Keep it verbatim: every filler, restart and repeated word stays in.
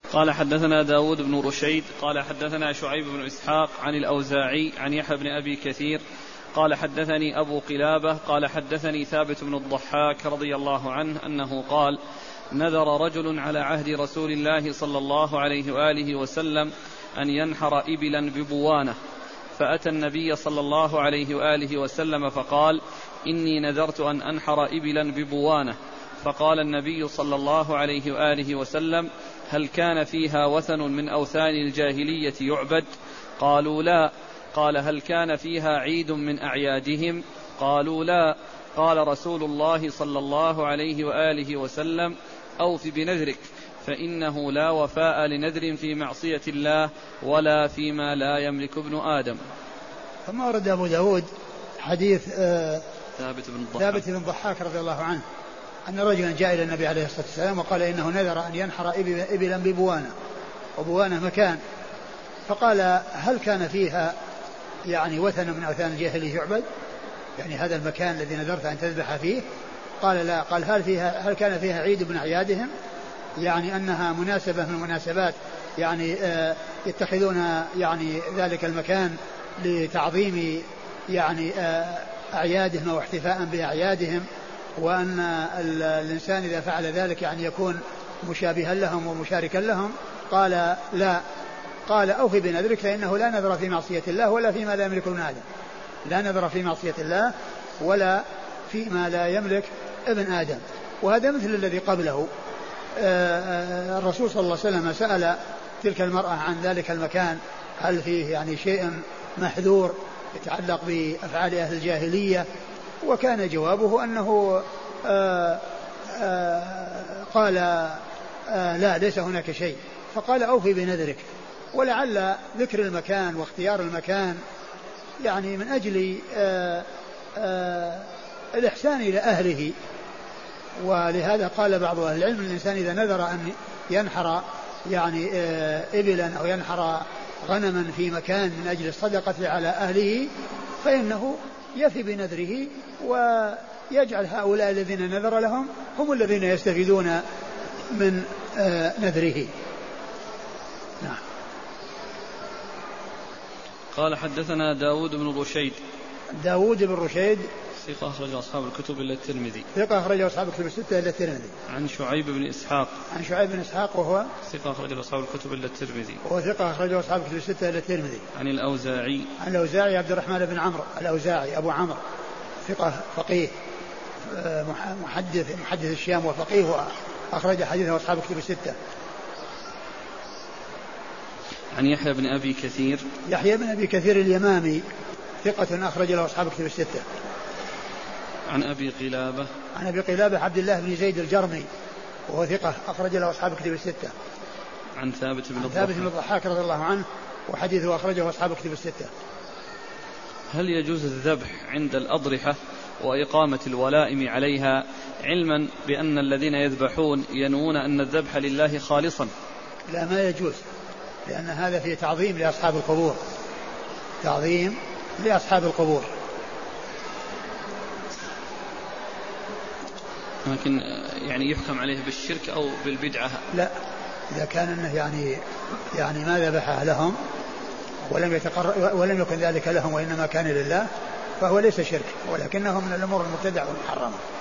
قال حدثنا داود بن رشيد قال حدثنا شعيب بن إسحاق عن الأوزاعي عن يحيى بن أبي كثير قال حدثني أبو قلابة قال حدثني ثابت بن الضحاك رضي الله عنه أنه قال نذر رجل على عهد رسول الله صلى الله عليه وآله وسلم أن ينحر إبلا ببوانة، فأتى النبي صلى الله عليه وآله وسلم فقال إني نذرت أن أنحر إبلا ببوانة، فقال النبي صلى الله عليه وآله وسلم هل كان فيها وثن من أوثان الجاهلية يعبد؟ قالوا لا. قال هل كان فيها عيد من أعيادهم؟ قالوا لا. قال رسول الله صلى الله عليه وآله وسلم أوف بنذرك فإنه لا وفاء لنذر في معصية الله ولا فيما لا يملك ابن آدم. ثم ورد أبو داود حديث آه ثابت بن الضحاك ثابت بن الضحاك رضي الله عنه أن رجلا جاء إلى النبي عليه الصلاة والسلام وقال إنه نذر أن ينحر إبلا ببوانة، وبوانة مكان، فقال هل كان فيها يعني وثن من أوثان الجاهلية يعبد؟ يعني هذا المكان الذي نذرت أن تذبح فيه؟ قال لا. قال هل فيها هل كان فيها عيد من أعيادهم؟ يعني أنها مناسبة من المناسبات، يعني آه يتخذون يعني ذلك المكان لتعظيم يعني آه أعيادهم أو احتفاء بأعيادهم، وأن الإنسان إذا فعل ذلك يعني يكون مشابها لهم ومشاركا لهم؟ قال لا. قال أوفي بنذرك فإنه لا نذر في معصية الله ولا فيما لا يملك ابن آدم. لا نذر في معصية الله ولا فيما لا يملك ابن آدم. وهذا مثل الذي قبله. الرسول صلى الله عليه وسلم سأل تلك المرأة عن ذلك المكان هل فيه يعني شيء محذور يتعلق بأفعال أهل الجاهلية، وكان جوابه أنه آآ آآ قال آآ لا ليس هناك شيء. فقال أوفي بنذرك. ولعل ذكر المكان واختيار المكان يعني من أجل آآ آآ الإحسان إلى أهله، ولهذا قال بعض أهل العلم الإنسان إذا نذر أن ينحر يعني إبلا أو ينحر غنما في مكان من أجل الصدقة على أهله فإنه يفي بنذره ويجعل هؤلاء الذين نذر لهم هم الذين يستفيدون من نذره. نعم. قال حدثنا داود بن رشيد. داود بن رشيد ثقة أخرج أصحاب الكتب إلا الترمذي. ثقة أخرج أصحاب الكتب الستة إلا الترمذي. عن شعيب بن إسحاق. عن شعيب بن إسحاق وهو ثقة أخرج أصحاب الكتب إلا الترمذي. وهو ثقة أخرج أصحاب الكتب الستة إلا الترمذي. عن الأوزاعي. عن الأوزاعي عبد الرحمن بن عمرو الأوزاعي أبو عمرو ثقة فقيه محدث محدث الشام وفقيه أخرج حديثه أصحاب الكتب الستة. عن يحيى بن أبي كثير. يحيى بن أبي كثير اليمامي ثقة أخرج له أصحاب الكتب الستة. عن أبي قلابة. عن أبي قلابة عبد الله بن زيد الجرمي وهو ثقة أخرج له أصحاب الكتب الستة. عن ثابت بن الضحاك. ثابت بن الضحاك رضي الله عنه وحديثه أخرجه أصحاب الكتب الستة. هل يجوز الذبح عند الأضرحة وإقامة الولائم عليها علما بأن الذين يذبحون ينوون أن الذبح لله خالصا؟ لا ما يجوز، لأن هذا فيه تعظيم لأصحاب القبور، تعظيم لأصحاب القبور. لكن يعني يحكم عليه بالشرك أو بالبدعة؟ لا، إذا كان إنه يعني يعني ما ذبحه لهم ولم يتقر ولم يكن ذلك لهم وإنما كان لله فهو ليس شرك، ولكنه من الأمور المبتدعة والمحرمة.